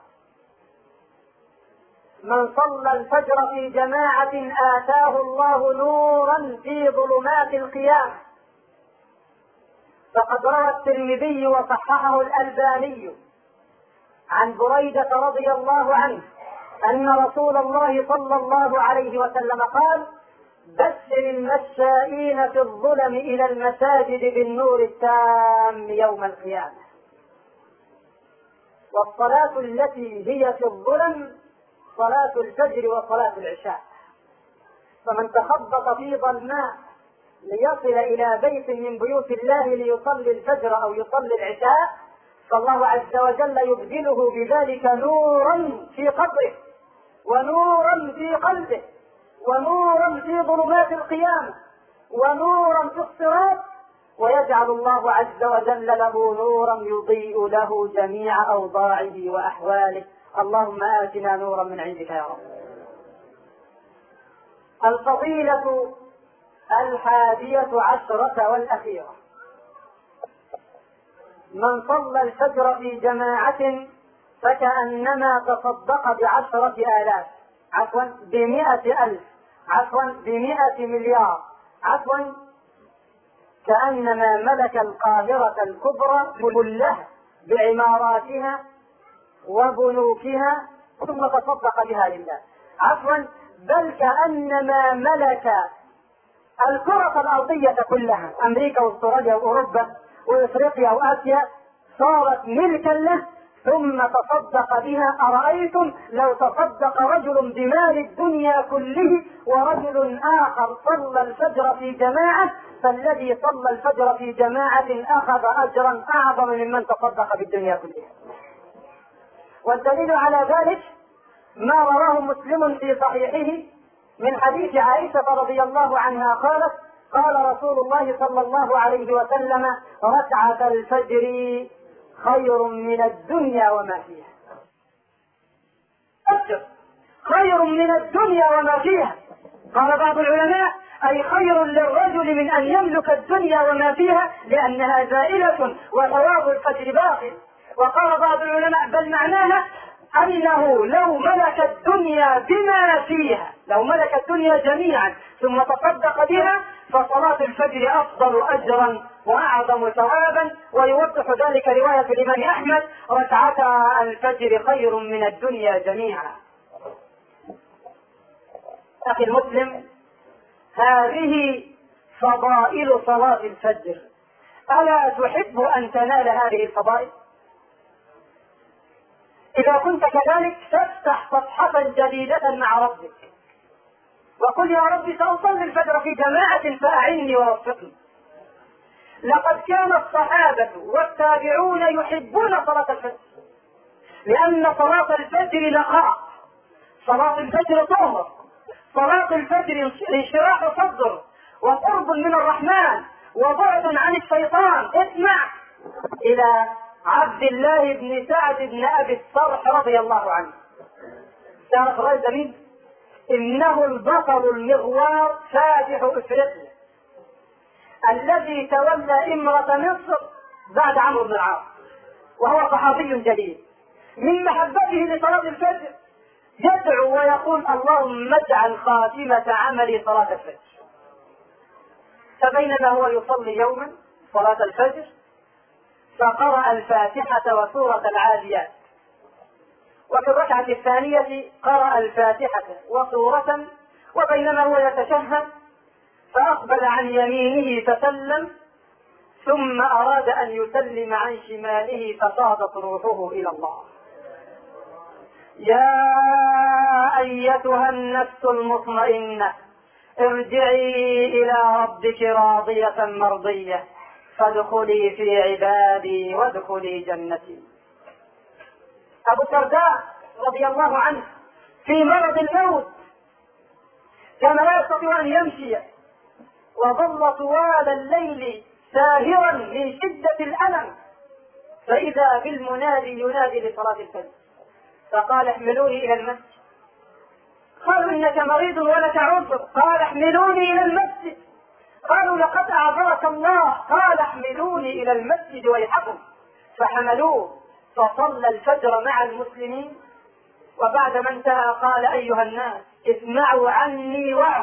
من صلى الفجر في جماعة آتاه الله نورا في ظلمات القيامة. فقد روى الترمذي وصححه الألباني عن بريدة رضي الله عنه أن رسول الله صلى الله عليه وسلم قال: بشر المشائين في الظلم إلى المساجد بالنور التام يوم القيامة. والصلاة التي هي في الظلم صلاة الفجر وصلاة العشاء. فمن تخبط في ظلماء ليصل إلى بيت من بيوت الله ليصلي الفجر أو يصلي العشاء، فالله عز وجل يبدله بذلك نورا في قبره، ونورا في قلبه، ونورا في ظلمات القيامة، ونورا في الصراط، ويجعل الله عز وجل له نورا يضيء له جميع أوضاعه وأحواله. اللهم آتنا نورا من عندك يا رب. الفضيلة الحادية عشرة والأخيرة: من صلى الفجر في جماعة فكأنما تصدق بعشرة آلاف عفوا بمئة ألف عفوا بمئة مليار عفوا كأنما ملك القاهرة الكبرى كلها بعماراتها وبنوكها ثم تصدق بها لله. عفوا بل كأنما ملك الكرة الأرضية كلها، أمريكا واستراليا وأوروبا وإفريقيا وآسيا صارت ملكا له ثم تصدق بها. أرأيتم لو تصدق رجل بمال الدنيا كله ورجل آخر صلى الفجر في جماعة، فالذي صلى الفجر في جماعة أخذ أجرا أعظم ممن تصدق بالدنيا كلها. والدليل على ذلك ما رواه مسلم في صحيحه من حديث عائشة رضي الله عنها قالت: قال رسول الله صلى الله عليه وسلم: ركعة الفجر خير من الدنيا وما فيها. أجر خير من الدنيا وما فيها. قال بعض العلماء: أي خير للرجل من أن يملك الدنيا وما فيها لأنها زائلة وثواب الفجر باقي. وقال بعض العلماء: بل معناها أنه لو ملك الدنيا بما فيها، لو ملك الدنيا جميعا ثم تصدق بها، فصلاة الفجر أفضل أجرا وأعظم ثوابا. ويوضح ذلك رواية الإمام أحمد: ركعتا الفجر خير من الدنيا جميعا. أخي المسلم، هذه فضائل صلاة الفجر. ألا تحب أن تنال هذه الفضائل؟ إذا كنت كذلك فافتح صفحة جديدة مع ربك وقل: يا رب سأصلي الفجر في جماعة فأعني ووفقني. لقد كان الصحابة والتابعون يحبون صلاة الفجر، لأن صلاة الفجر لقاء، صلاة الفجر طهر، صلاة الفجر انشراح صدر وقرب من الرحمن وبعد عن الشيطان. اسمع إلى عبد الله بن سعد بن أبي الصرح رضي الله عنه. تعرف الرجل ده مين؟ إنه البطل المغوار فاتح إفريقيا الذي تولى إمرة مصر بعد عمرو بن العاص، وهو صحابي جليل. من محبته لصلاة الفجر يدعو ويقول: اللهم اجعل خاتمة عملي صلاة الفجر. فبينما هو يصلي يوما صلاة الفجر فقرأ الفاتحة وسورة العاديات، وفي الركعة الثانية قرأ الفاتحة وسورة، وبينما هو يتشهد فأقبل عن يمينه فسلم، ثم أراد أن يسلم عن شماله فصادت روحه إلى الله. يا أيتها النفس المطمئنة ارجعي إلى ربك راضية مرضية فادخلي في عبادي وادخلي جنتي. أبو الدرداء رضي الله عنه في مرض الموت كان لا يستطيع أن يمشي، وظل طوال الليل ساهرا من شدة الألم، فإذا بالمنادي ينادي لصلاة الفجر، فقال احملوني إلى المسجد. قالوا إنك مريض ولك عذر، قال احملوني إلى المسجد. قالوا لقد أعذرك الله، قال احملوني إلى المسجد ويحكم. فحملوه فصلى الفجر مع المسلمين، وبعد ما انتهى قال أيها الناس اسمعوا عني وعوا،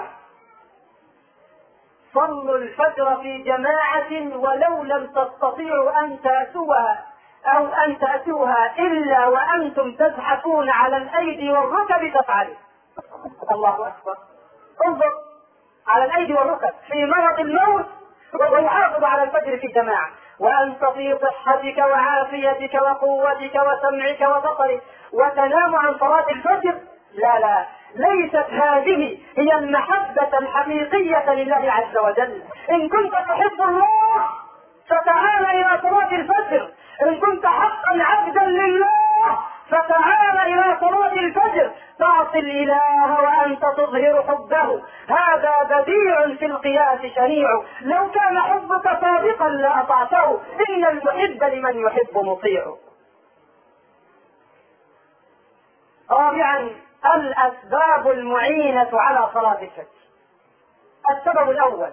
صلوا الفجر في جماعة ولو لم تستطيعوا أن تأتوها أو أن تأتوها إلا وأنتم تزحفون على الأيدي والركب تفعلوا. الله أكبر. انظر، على الأيدي والركب في مرض الموت ويحافظ على الفجر في جماعة، وأنت في صحتك وعافيتك وقوتك وسمعك وبصرك وتنام عن صلاة الفجر. لا لا، ليست هذه هي المحبة الحقيقية لله عز وجل. إن كنت تحب الله فتعال إلى صلاة الفجر، إن كنت حقا عبدا لله فتعال إلى صلاة الفجر، تعصي الإله وأنت تظهر حبه، هذا بديع في القياس شنيع، لو كان حبك صادقا لأطعته، إن المحب لمن يحب مطيع. رابعا الأسباب المعينة على صلاة الفجر. السبب الأول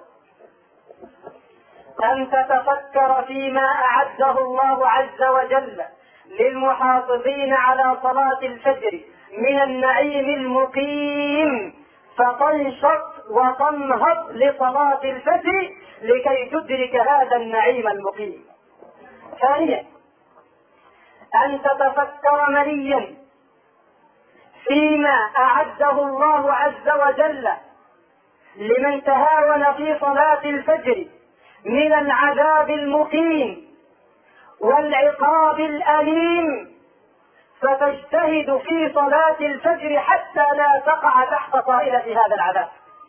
أن تتفكر فيما أعده الله عز وجل للمحافظين على صلاة الفجر من النعيم المقيم، فتنشط وتنهض لصلاة الفجر لكي تدرك هذا النعيم المقيم. ثانيا أن تتفكر مليا فيما أعده الله عز وجل لمن تهاون في صلاة الفجر من العذاب المقيم والعقاب الأليم، فتجتهد في صلاة الفجر حتى لا تقع تحت طائلة هذا العذاب.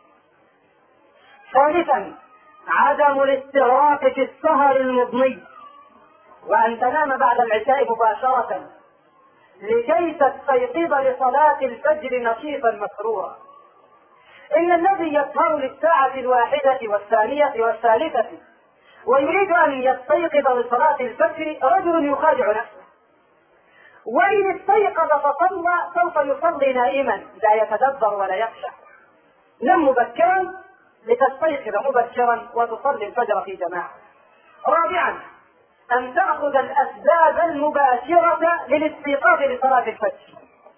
ثالثا عدم الاستغراق في السهر المضني، وأن تنام بعد العشاء مباشرة لكي تستيقظ لصلاة الفجر نشيطا مسرورا. إن الذي يسهر للساعة الواحدة والثانية والثالثة ويريد أن يستيقظ لصلاة الفجر رجل يخادع نفسه، وإن استيقظ فصلى سوف يصلي نائما لا يتدبر ولا يخشع. نم مبكرا لتستيقظ مبكرا وتصلي الفجر في جماعة. رابعا أن تأخذ الأسباب المباشرة للاستيقاظ لصلاة الفجر،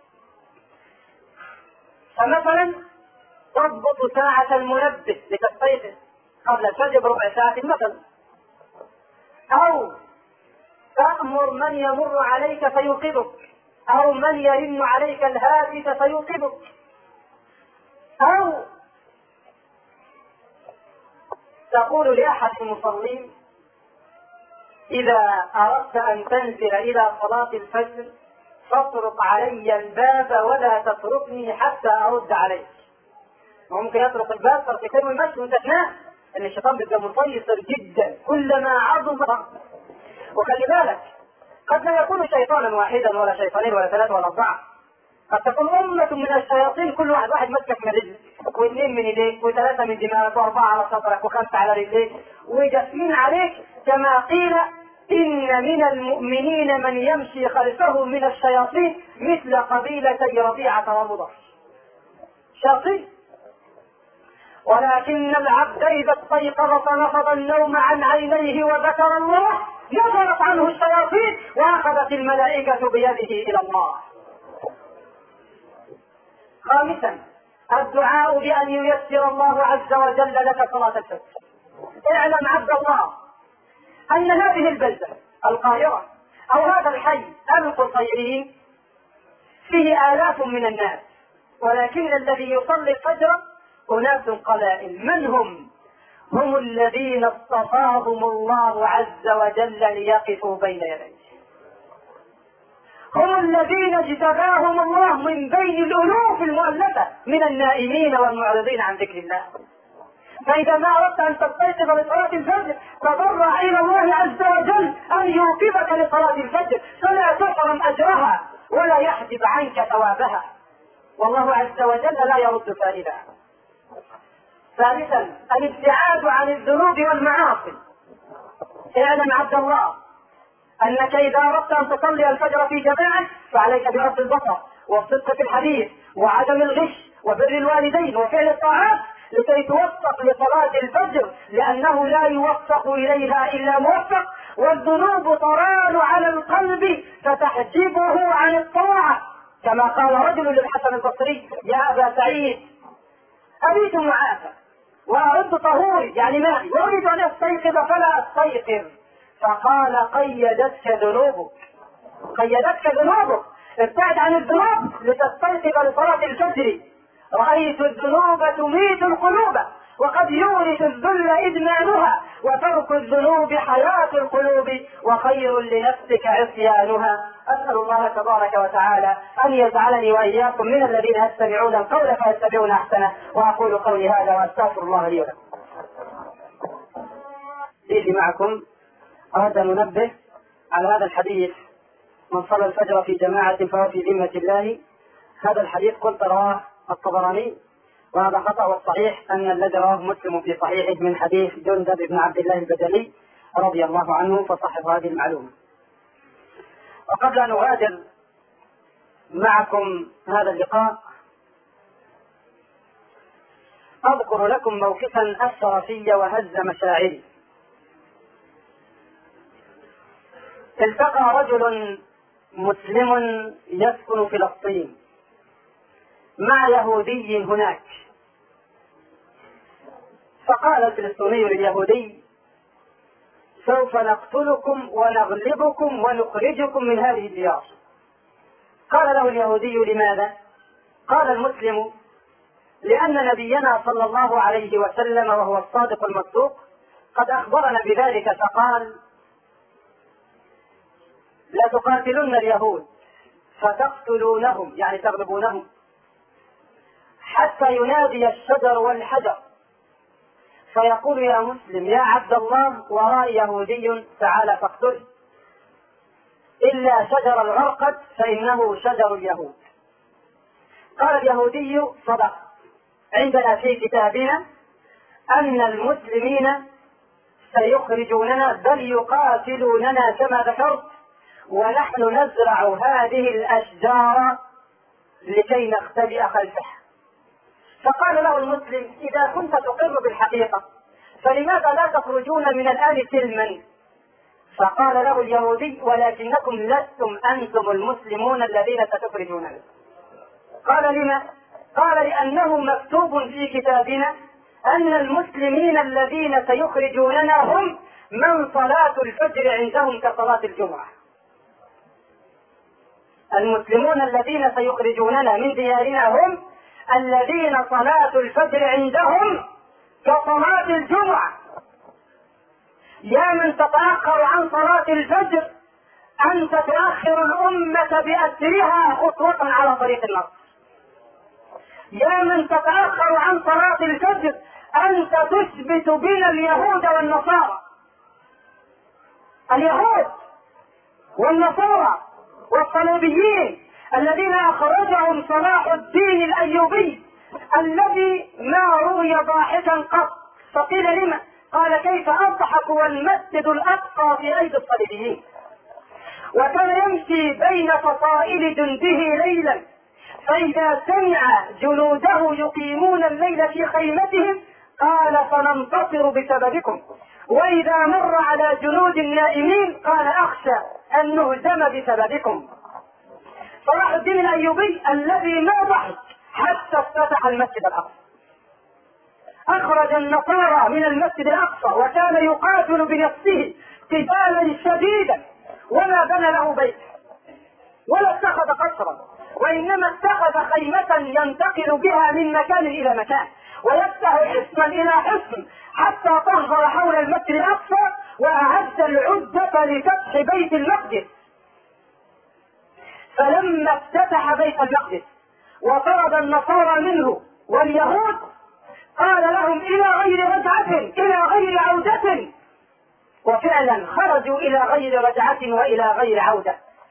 فمثلا تضبط ساعة المنبه لتستيقظ قبل الفجر بربع ساعة مثلا، أو تأمر من يمر عليك فيوقظك، أو من يرن عليك الهاتف فيوقظك، أو تقول لأحد المصلين إذا أردت أن تنزل إلى صلاة الفجر فاطرق علي الباب ولا تتركني حتى أرد عليك. ممكن يطرق الباب فارتكبه المشي وانت تنام، ان الشيطان بيبقى مسيطر جدا كلما عظم. وخلي بالك قد لا يكون شيطانا واحدا ولا شيطانين ولا ثلاثة ولا أربعة، قد تكون أمة من الشياطين كل واحد واحد مسكك من رجلك واثنين من ايديك وثلاثة من دماغك وأربعة على صدرك وخمسة على رجليك وجاسمين عليك، كما قيل إن من المؤمنين من يمشي خلفه من الشياطين مثل قبيلتي ربيعة ومضر. شياطين. ولكن العبد إذا استيقظ فنفض النوم عن عينيه وذكر الله نظرت عنه الشياطين وأخذت الملائكة بيده إلى الله. خامسا الدعاء بأن ييسر الله عز وجل لك صلاة الفجر. اعلم عبد الله أن هذه البلدة القاهرة أو هذا الحي القصيرين فيه آلاف من الناس، ولكن الذي يصلي الفجر أناس قلائل. من هم؟ هم الذين اصطفاهم الله عز وجل ليقفوا بين يديه، هم الذين اجتباهم الله من بين الألوف المؤلفة من النائمين والمعرضين عن ذكر الله. فإذا ما أردت أن تستيقظ لصلاة الفجر تضرع إلى الله عز وجل أن يوقظك لصلاة الفجر، فلا تحرم أجرها ولا يحجب عنك ثوابها، والله عز وجل لا يرد فائدها. ثالثا الابتعاد عن الذنوب والمعاصي. اعلم عبد الله أنك إذا أردت أن تصلي الفجر في جماعة فعليك بغض البصر والصدق في الحديث وعدم الغش وبر الوالدين وفعل الطاعات لكي توفق لصلاة الفجر، لأنه لا يوفق إليها إلا موفق، والذنوب طران على القلب فتحجبه عن الطاعة، كما قال رجل للحسن البصري: يا أبا سعيد أريد معافى وأرد طهوري يعني مائي وأريد أن أستيقظ فلا أستيقظ، فقال: قيدتك ذنوبك قيدتك ذنوبك ابتعد عن الذنوب لتستيقظ لصلاة الفجر. رأيت الذنوب تميت القلوب وقد يورث الذل إدمانها، وترك الذنوب حياة القلوب وخير لنفسك عصيانها. أسأل الله تبارك وتعالى أن يجعلني وإياكم من الذين يستمعون القول فيتبعون أحسنه، وأقول قولي هذا وأستغفر الله لي ولكم. لي معكم أود أن ننبه على هذا الحديث: من صلى الفجر في جماعة فهو في ذمة الله. هذا الحديث قلت رواه الطبراني، وهذا خطأ، والصحيح أن الذي رواه مسلم في صحيحه من حديث جندب بن عبد الله البجلي رضي الله عنه، فصحح هذه المعلومة. وقبل أن أغادر معكم هذا اللقاء أذكر لكم موقفا أثر في وهز مشاعري. التقى رجل مسلم يسكن في فلسطين مع يهودي هناك، فقال الفلسطيني لليهودي: سوف نقتلكم ونغلبكم ونخرجكم من هذه الديار. قال له اليهودي: لماذا؟ قال المسلم: لأن نبينا صلى الله عليه وسلم وهو الصادق المصدوق قد أخبرنا بذلك، فقال: لا تقاتلن اليهود فتقتلونهم يعني تغلبونهم، حتى ينادي الشجر والحجر فيقول: يا مسلم يا عبد الله وراء يهودي تعالى فاقتله، إلا شجر الغرقد فإنه شجر اليهود. قال اليهودي: صدق، عندنا في كتابنا أن المسلمين سيخرجوننا بل يقاتلوننا كما ذكرت، ونحن نزرع هذه الأشجار لكي نختبئ خلفها. فقال له المسلم: إذا كنت تقر بالحقيقة فلماذا لا تخرجون من الآن سلما؟ فقال له اليهودي: ولكنكم لستم أنتم المسلمون الذين ستخرجوننا. قال: لما؟ قال: لأنه مكتوب في كتابنا أن المسلمين الذين سيخرجوننا هم من صلاة الفجر عندهم كصلاة الجمعة. المسلمون الذين سيخرجوننا من ديارنا هم الذين صلاة الفجر عندهم كصلاة الجمعة. يا من تتأخر عن صلاة الفجر أنت تؤخر الأمة بأسرها خطوة على طريق النصر. يا من تتأخر عن صلاة الفجر أنت تثبت بنا اليهود والنصارى. اليهود والنصارى والصليبيين الذين أخرجهم صلاح الدين الأيوبي الذي ما روي ضاحكا قط. فقيل: لما؟ قال: كيف أضحك والمسجد الأقصى في أيدي الصليبيين. وكان يمشي بين فصائل جنده ليلا، فإذا سمع جنوده يقيمون الليل في خيمتهم قال: فننتصر بسببكم. وإذا مر على جنود النائمين قال: أخشى أن نهزم بسببكم. صلاح الدين الأيوبي الذي ما ضحك حتى افتتح المسجد الأقصى، أخرج النصارى من المسجد الأقصى، وكان يقاتل بنفسه قتالا شديدا، وما بنى له بيت ولا اتخذ قصرا، وإنما اتخذ خيمة ينتقل بها من مكان إلى مكان، ويفتح حصنا إلى حصن حتى طهر حول المسجد الأقصى وأعد العدة لفتح بيت المقدس. فلما افتتح بيت المقدس وطرد النصارى منه واليهود قال لهم إلى غير رجعة إلى غير عودة، وفعلا خرجوا إلى غير رجعة وإلى غير عودة.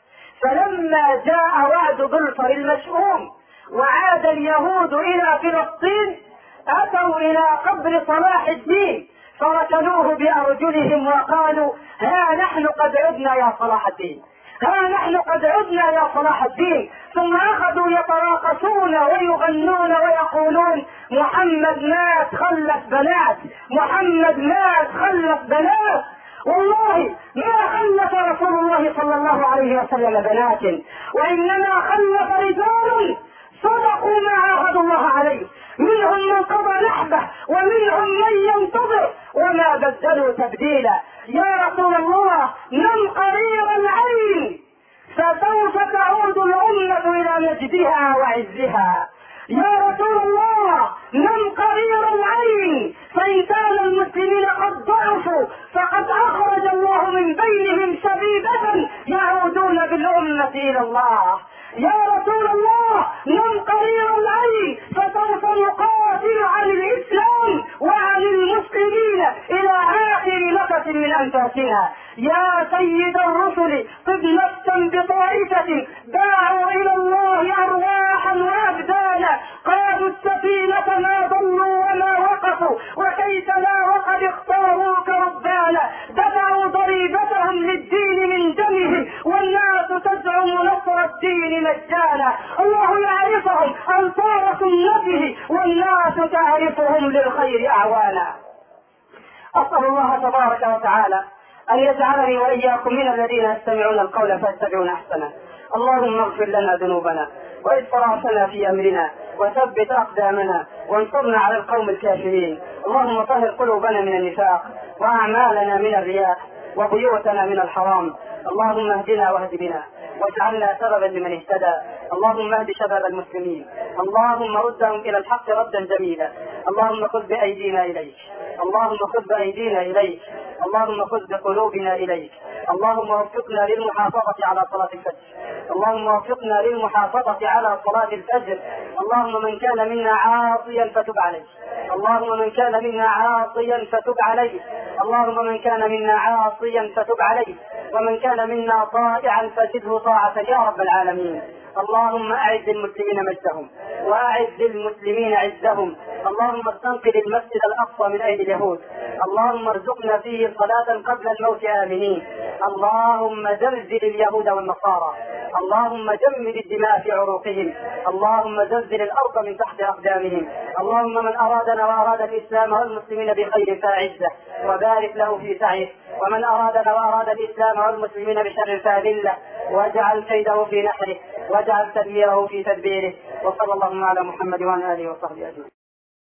فلما جاء وعد بلفر المشؤوم وعاد اليهود إلى فلسطين أتوا إلى قبر صلاح الدين فركنوه بأرجلهم وقالوا ها نحن قد عدنا يا صلاح الدين، ها نحن قد عدنا يا صلاح الدين. ثم أخذوا يتراقصون ويغنون ويقولون محمد مات خلف بنات، محمد مات خلف بنات. والله ما خلف رسول الله صلى الله عليه وسلم بنات، وإنما خلف رجال صدقوا ما عاهدوا الله عليه، منهم من قضى نحبه ومنهم من ينتظر وما بدلوا تبديلا. يا رسول الله نم قرير العين فسوف تعود الأمة إلى مجدها وعزها. يا رسول الله نم قرير العين فإن كان المسلمين قد ضعفوا فقد أخرج الله من بينهم شبيبة يعودون بالأمة إلى الله. يا رسول الله نم قرير العين فسوف نقاتل عن الإسلام وعن المسلمين إلى آخر نفس من أنفاسنا. يا سيد الرسل طب نفسا بطائفة باعوا إلى الله أرواحا وأبدانا، قادوا السفينة ما ضلوا وما وقفوا وكيف لا وقد اختاروك ربانا، دفعوا ضريبتهم للدين من دمهم والناس تزعم نصر الدين مجانا. الله يعرفهم أنصار سنته والناس تعرفهم للخير أعوانا. أسأل الله تبارك وتعالى أن يجعلني وإياكم من الذين يستمعون القول فيتبعون أحسنه. اللهم اغفر لنا ذنوبنا وإسرافنا في أمرنا وثبت أقدامنا وانصرنا على القوم الكافرين. اللهم طهر قلوبنا من النفاق وأعمالنا من الرياء وبيوتنا من الحرام. اللهم اهدنا واهد بنا واجعلنا سببا لمن اهتدى. اللهم اهد شباب المسلمين، اللهم ردهم إلى الحق ردا جميلا. اللهم خذ بأيدينا إليك، اللهم خذ بأيدينا إليك، اللهم خذ بقلوبنا إليك. اللهم وفقنا للمحافظة على صلاة الفجر، اللهم وفقنا للمحافظة على صلاة الفجر. اللهم من كان منا عاصيا فتب عليه، اللهم من كان منا عاصيا فتب عليه، اللهم من كان منا عاصيا فتب عليه، ومن كان منا طائعا فزده طاعة يا رب العالمين. اللهم أعز المسلمين مجدهم وأعز المسلمين عزهم. اللهم استنقذ المسجد الأقصى من أيدي اليهود. اللهم ارزقنا فيه صلاة قبل الموت آمنين. اللهم زلزل اليهود والنصارى، اللهم جمد الدماء في عروقهم، اللهم زلزل الأرض من تحت أقدامهم. اللهم من أرادنا وأراد الإسلام والمسلمين بخير فأعزه وبارك له في سعيه، ومن أرادنا وأراد الإسلام والمسلمين بشر فأذله واجعل كيده في نحره واجعل تدميره في تدبيره. وصلى الله على محمد وعلى آله وصحبه أجمعين.